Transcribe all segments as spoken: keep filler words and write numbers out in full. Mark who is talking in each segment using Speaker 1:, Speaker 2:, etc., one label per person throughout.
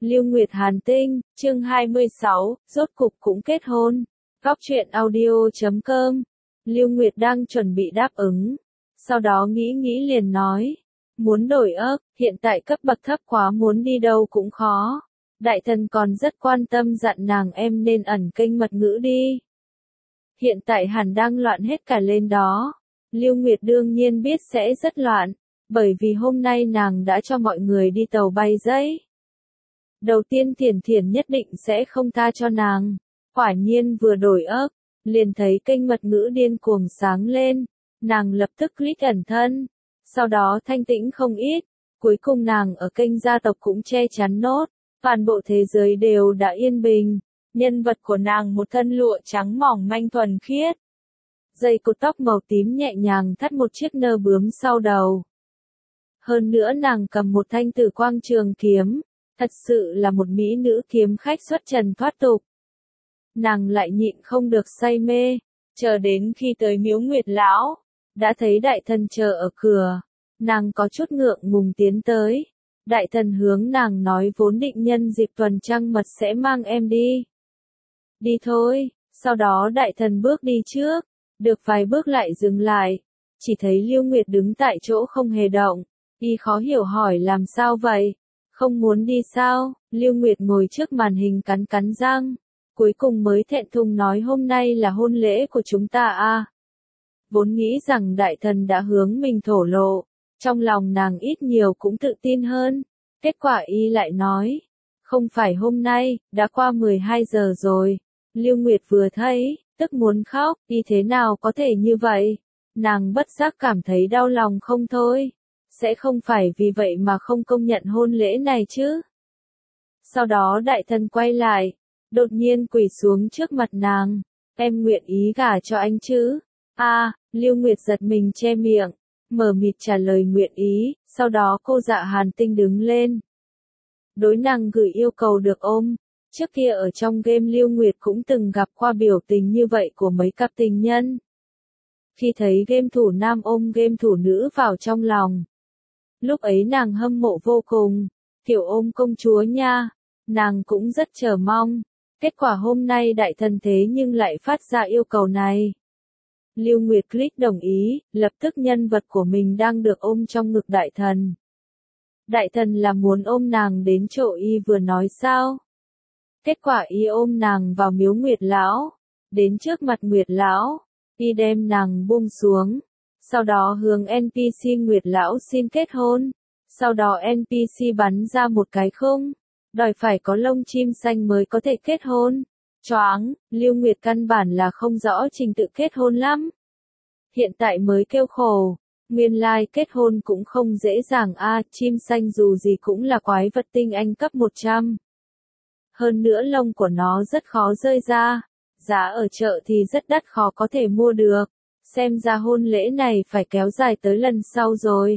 Speaker 1: Lưu Nguyệt Hàn Tinh, chương hai mươi sáu, rốt cục cũng kết hôn. Góc truyện audio chấm com. Lưu Nguyệt đang chuẩn bị đáp ứng. Sau đó nghĩ nghĩ liền nói. Muốn đổi ấp, hiện tại cấp bậc thấp quá, muốn đi đâu cũng khó. Đại thần còn rất quan tâm dặn nàng em nên ẩn kênh mật ngữ đi. Hiện tại hẳn đang loạn hết cả lên đó. Lưu Nguyệt đương nhiên biết sẽ rất loạn, bởi vì hôm nay nàng đã cho mọi người đi tàu bay giấy. Đầu tiên Thiển Thiển nhất định sẽ không tha cho nàng. Quả nhiên vừa đổi ấp, liền thấy kênh mật ngữ điên cuồng sáng lên. Nàng lập tức click ẩn thân. Sau đó thanh tĩnh không ít. Cuối cùng nàng ở kênh gia tộc cũng che chắn nốt. Toàn bộ thế giới đều đã yên bình. Nhân vật của nàng một thân lụa trắng mỏng manh thuần khiết. Dây cột tóc màu tím nhẹ nhàng thắt một chiếc nơ bướm sau đầu. Hơn nữa nàng cầm một thanh tử quang trường kiếm. Thật sự là một mỹ nữ kiếm khách xuất trần thoát tục. Nàng lại nhịn không được say mê, chờ đến khi tới miếu Nguyệt Lão, đã thấy đại thần chờ ở cửa. Nàng có chút ngượng ngùng tiến tới. Đại thần hướng nàng nói vốn định nhân dịp tuần trăng mật sẽ mang em đi. Đi thôi, sau đó đại thần bước đi trước, được vài bước lại dừng lại. Chỉ thấy Lưu Nguyệt đứng tại chỗ không hề động, y khó hiểu hỏi làm sao vậy? Không muốn đi sao? Lưu Nguyệt ngồi trước màn hình cắn cắn răng. Cuối cùng mới thẹn thùng nói hôm nay là hôn lễ của chúng ta à. Vốn nghĩ rằng đại thần đã hướng mình thổ lộ. Trong lòng nàng ít nhiều cũng tự tin hơn. Kết quả y lại nói. Không phải hôm nay, đã qua mười hai giờ rồi. Lưu Nguyệt vừa thấy, tức muốn khóc. Y thế nào có thể như vậy? Nàng bất giác cảm thấy đau lòng không thôi. Sẽ không phải vì vậy mà không công nhận hôn lễ này chứ. Sau đó đại thần quay lại, đột nhiên quỳ xuống trước mặt nàng. Em nguyện ý gả cho anh chứ? A, à, Lưu Nguyệt giật mình che miệng, mờ mịt trả lời nguyện ý. Sau đó cô Dạ Hàn Tinh đứng lên. Đối nàng gửi yêu cầu được ôm. Trước kia ở trong game Lưu Nguyệt cũng từng gặp qua biểu tình như vậy của mấy cặp tình nhân. Khi thấy game thủ nam ôm game thủ nữ vào trong lòng. Lúc ấy nàng hâm mộ vô cùng, kiểu ôm công chúa nha, nàng cũng rất chờ mong. Kết quả hôm nay đại thần thế nhưng lại phát ra yêu cầu này. Lưu Nguyệt click đồng ý, lập tức nhân vật của mình đang được ôm trong ngực đại thần. Đại thần là muốn ôm nàng đến chỗ y vừa nói sao? Kết quả y ôm nàng vào miếu Nguyệt Lão, đến trước mặt Nguyệt Lão, y đem nàng buông xuống. Sau đó hướng en pê xê Nguyệt Lão xin kết hôn. Sau đó en pê xê bắn ra một cái khung, đòi phải có lông chim xanh mới có thể kết hôn. Choáng, Lưu Nguyệt căn bản là không rõ trình tự kết hôn lắm. Hiện tại mới kêu khổ, nguyên lai kết hôn cũng không dễ dàng a, à, chim xanh dù gì cũng là quái vật tinh anh cấp một trăm. Hơn nữa lông của nó rất khó rơi ra, giá ở chợ thì rất đắt khó có thể mua được. Xem ra hôn lễ này phải kéo dài tới lần sau rồi.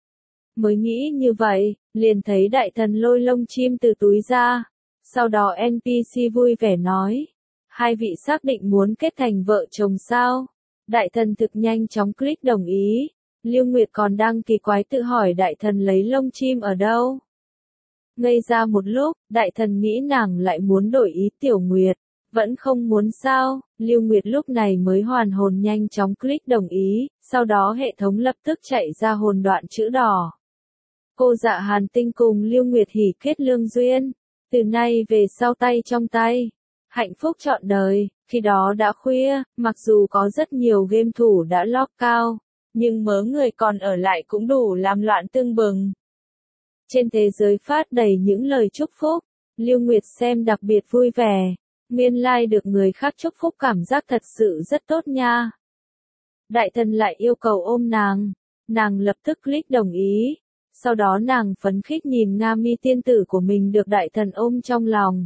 Speaker 1: Mới nghĩ như vậy, liền thấy đại thần lôi lông chim từ túi ra. Sau đó en pê xê vui vẻ nói. Hai vị xác định muốn kết thành vợ chồng sao? Đại thần thực nhanh chóng click đồng ý. Lưu Nguyệt còn đang kỳ quái tự hỏi đại thần lấy lông chim ở đâu. Ngây ra một lúc, đại thần nghĩ nàng lại muốn đổi ý Tiểu Nguyệt. Vẫn không muốn sao, Lưu Nguyệt lúc này mới hoàn hồn nhanh chóng click đồng ý, sau đó hệ thống lập tức chạy ra hồn đoạn chữ đỏ. Cô Dạ Hàn Tinh cùng Lưu Nguyệt hỉ kết lương duyên, từ nay về sau tay trong tay, hạnh phúc trọn đời. Khi đó đã khuya, mặc dù có rất nhiều game thủ đã lock cao, nhưng mớ người còn ở lại cũng đủ làm loạn tưng bừng. Trên thế giới phát đầy những lời chúc phúc, Lưu Nguyệt xem đặc biệt vui vẻ. Nguyên lai được người khác chúc phúc cảm giác thật sự rất tốt nha. Đại thần lại yêu cầu ôm nàng. Nàng lập tức click đồng ý. Sau đó nàng phấn khích nhìn Nga Mi tiên tử của mình được đại thần ôm trong lòng.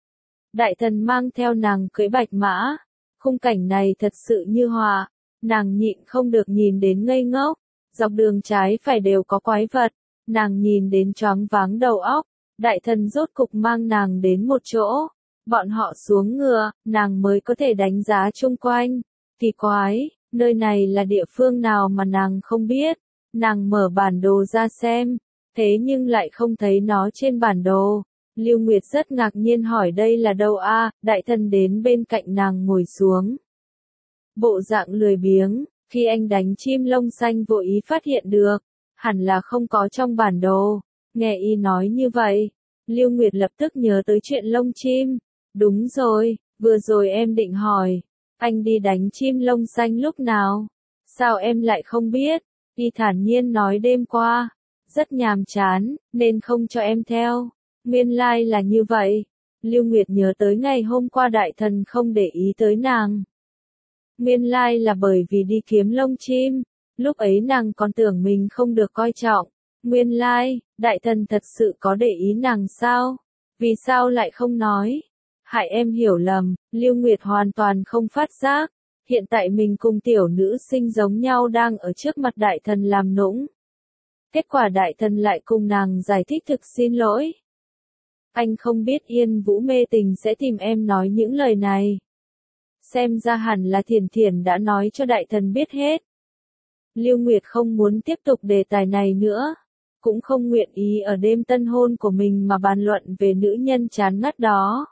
Speaker 1: Đại thần mang theo nàng cưỡi bạch mã. Khung cảnh này thật sự như họa. Nàng nhịn không được nhìn đến ngây ngốc. Dọc đường trái phải đều có quái vật. Nàng nhìn đến choáng váng đầu óc. Đại thần rốt cục mang nàng đến một chỗ. Bọn họ xuống ngựa, nàng mới có thể đánh giá chung quanh. Kỳ quái, nơi này là địa phương nào mà nàng không biết. Nàng mở bản đồ ra xem, thế nhưng lại không thấy nó trên bản đồ. Lưu Nguyệt rất ngạc nhiên hỏi đây là đâu a? Đại thần đến bên cạnh nàng ngồi xuống. Bộ dạng lười biếng, khi anh đánh chim lông xanh vô ý phát hiện được, hẳn là không có trong bản đồ. Nghe y nói như vậy, Lưu Nguyệt lập tức nhớ tới chuyện lông chim. Đúng rồi, vừa rồi em định hỏi, anh đi đánh chim lông xanh lúc nào? Sao em lại không biết? Y thản nhiên nói đêm qua, rất nhàm chán, nên không cho em theo. Nguyên lai like là như vậy. Lưu Nguyệt nhớ tới ngày hôm qua đại thần không để ý tới nàng. Nguyên lai like là bởi vì đi kiếm lông chim, lúc ấy nàng còn tưởng mình không được coi trọng. Nguyên lai, like, đại thần thật sự có để ý nàng sao? Vì sao lại không nói? Hại em hiểu lầm, Lưu Nguyệt hoàn toàn không phát giác. Hiện tại mình cùng tiểu nữ sinh giống nhau đang ở trước mặt đại thần làm nũng. Kết quả đại thần lại cùng nàng giải thích thực xin lỗi. Anh không biết Yên Vũ mê tình sẽ tìm em nói những lời này. Xem ra hẳn là Thiển Thiển đã nói cho đại thần biết hết. Lưu Nguyệt không muốn tiếp tục đề tài này nữa. Cũng không nguyện ý ở đêm tân hôn của mình mà bàn luận về nữ nhân chán ngắt đó.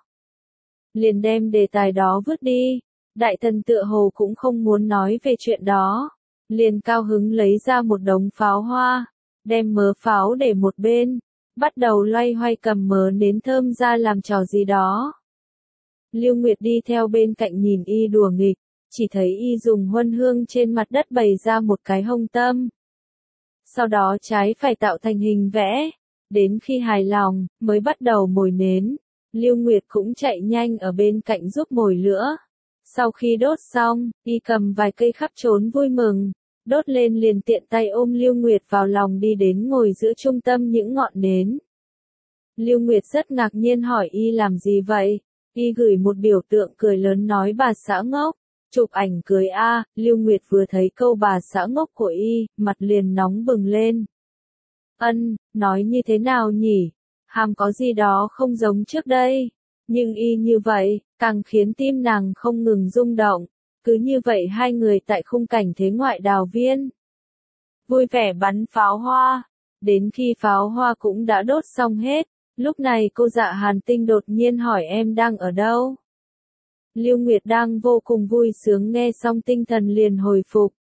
Speaker 1: Liền đem đề tài đó vứt đi. Đại thần tựa hồ cũng không muốn nói về chuyện đó. Liền cao hứng lấy ra một đống pháo hoa, đem mớ pháo để một bên, bắt đầu loay hoay cầm mớ nến thơm ra làm trò gì đó. Lưu Nguyệt đi theo bên cạnh nhìn y đùa nghịch, chỉ thấy y dùng huân hương trên mặt đất bày ra một cái hông tâm. Sau đó trái phải tạo thành hình vẽ, đến khi hài lòng, mới bắt đầu mồi nến. Lưu Nguyệt cũng chạy nhanh ở bên cạnh giúp mồi lửa. Sau khi đốt xong, y cầm vài cây khắp trốn vui mừng, đốt lên liền tiện tay ôm Lưu Nguyệt vào lòng đi đến ngồi giữa trung tâm những ngọn nến. Lưu Nguyệt rất ngạc nhiên hỏi y làm gì vậy? Y gửi một biểu tượng cười lớn nói bà xã ngốc, chụp ảnh cười a. Lưu Nguyệt vừa thấy câu bà xã ngốc của y, mặt liền nóng bừng lên. Ân, nói như thế nào nhỉ? Hàm có gì đó không giống trước đây. Nhưng y như vậy, càng khiến tim nàng không ngừng rung động. Cứ như vậy hai người tại khung cảnh thế ngoại đào viên. Vui vẻ bắn pháo hoa. Đến khi pháo hoa cũng đã đốt xong hết, lúc này cô Dạ Hàn Tinh đột nhiên hỏi em đang ở đâu? Lưu Nguyệt đang vô cùng vui sướng nghe xong tinh thần liền hồi phục.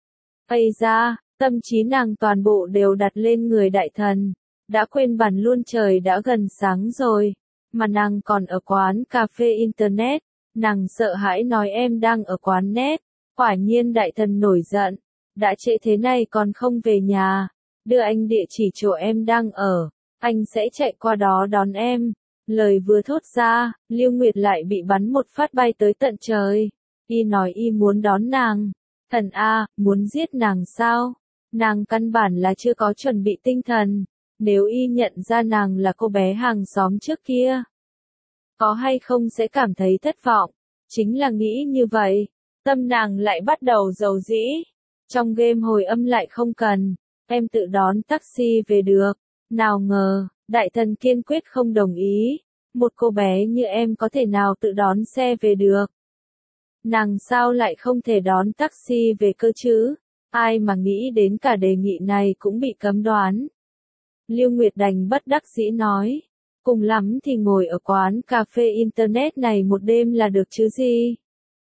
Speaker 1: Ây da, tâm trí nàng toàn bộ đều đặt lên người đại thần. Đã quên bắn luôn trời đã gần sáng rồi. Mà nàng còn ở quán cà phê internet. Nàng sợ hãi nói em đang ở quán net. Quả nhiên đại thần nổi giận. Đã trễ thế này còn không về nhà. Đưa anh địa chỉ chỗ em đang ở. Anh sẽ chạy qua đó đón em. Lời vừa thốt ra, Lưu Nguyệt lại bị bắn một phát bay tới tận trời. Y nói y muốn đón nàng. Thần A, muốn giết nàng sao? Nàng căn bản là chưa có chuẩn bị tinh thần. Nếu y nhận ra nàng là cô bé hàng xóm trước kia, có hay không sẽ cảm thấy thất vọng. Chính là nghĩ như vậy, tâm nàng lại bắt đầu dầu dĩ. Trong game hồi âm lại không cần, em tự đón taxi về được. Nào ngờ, đại thần kiên quyết không đồng ý. Một cô bé như em có thể nào tự đón xe về được? Nàng sao lại không thể đón taxi về cơ chứ? Ai mà nghĩ đến cả đề nghị này cũng bị cấm đoán. Lưu Nguyệt đành bất đắc dĩ nói, cùng lắm thì ngồi ở quán cà phê internet này một đêm là được chứ gì.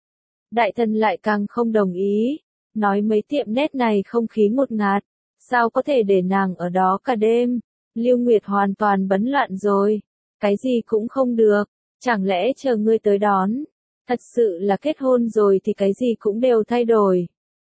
Speaker 1: Đại thần lại càng không đồng ý, nói mấy tiệm net này không khí ngột ngạt, sao có thể để nàng ở đó cả đêm. Lưu Nguyệt hoàn toàn bấn loạn rồi, cái gì cũng không được, chẳng lẽ chờ ngươi tới đón. Thật sự là kết hôn rồi thì cái gì cũng đều thay đổi.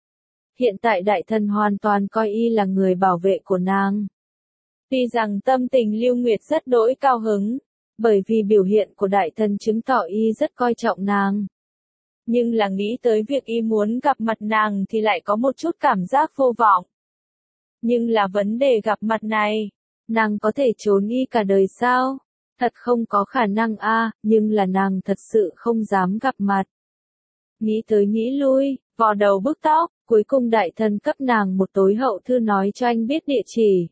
Speaker 1: Hiện tại đại thần hoàn toàn coi y là người bảo vệ của nàng. Tuy rằng tâm tình Lưu Nguyệt rất đỗi cao hứng, bởi vì biểu hiện của đại thần chứng tỏ y rất coi trọng nàng. Nhưng là nghĩ tới việc y muốn gặp mặt nàng thì lại có một chút cảm giác vô vọng. Nhưng là vấn đề gặp mặt này, nàng có thể trốn y cả đời sao? Thật không có khả năng a, nhưng là nàng thật sự không dám gặp mặt. Nghĩ tới nghĩ lui, vò đầu bứt tóc, cuối cùng đại thần cấp nàng một tối hậu thư nói cho anh biết địa chỉ.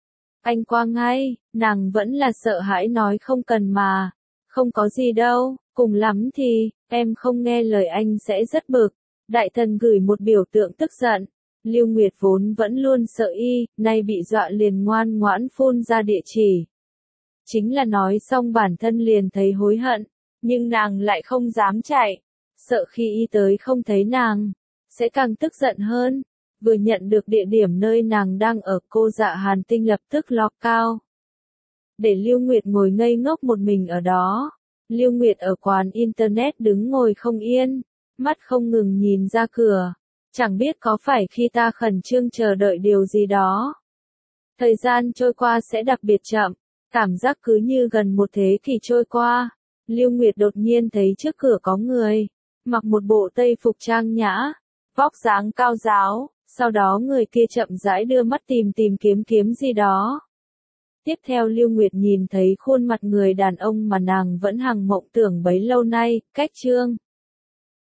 Speaker 1: Anh qua ngay, nàng vẫn là sợ hãi nói không cần mà, không có gì đâu, cùng lắm thì, em không nghe lời anh sẽ rất bực. Đại thần gửi một biểu tượng tức giận, Lưu Nguyệt vốn vẫn luôn sợ y, nay bị dọa liền ngoan ngoãn phun ra địa chỉ. Chính là nói xong bản thân liền thấy hối hận, nhưng nàng lại không dám chạy, sợ khi y tới không thấy nàng, sẽ càng tức giận hơn. Vừa nhận được địa điểm nơi nàng đang ở, cô Dạ Hàn Tinh lập tức log cao. Để Lưu Nguyệt ngồi ngây ngốc một mình ở đó. Lưu Nguyệt ở quán internet đứng ngồi không yên, mắt không ngừng nhìn ra cửa. Chẳng biết có phải khi ta khẩn trương chờ đợi điều gì đó. Thời gian trôi qua sẽ đặc biệt chậm, cảm giác cứ như gần một thế kỷ trôi qua. Lưu Nguyệt đột nhiên thấy trước cửa có người, mặc một bộ tây phục trang nhã, vóc dáng cao ráo, sau đó người kia chậm rãi đưa mắt tìm tìm kiếm kiếm gì đó. Tiếp theo Lưu Nguyệt nhìn thấy khuôn mặt người đàn ông mà nàng vẫn hằng mộng tưởng bấy lâu nay, Cách Trương.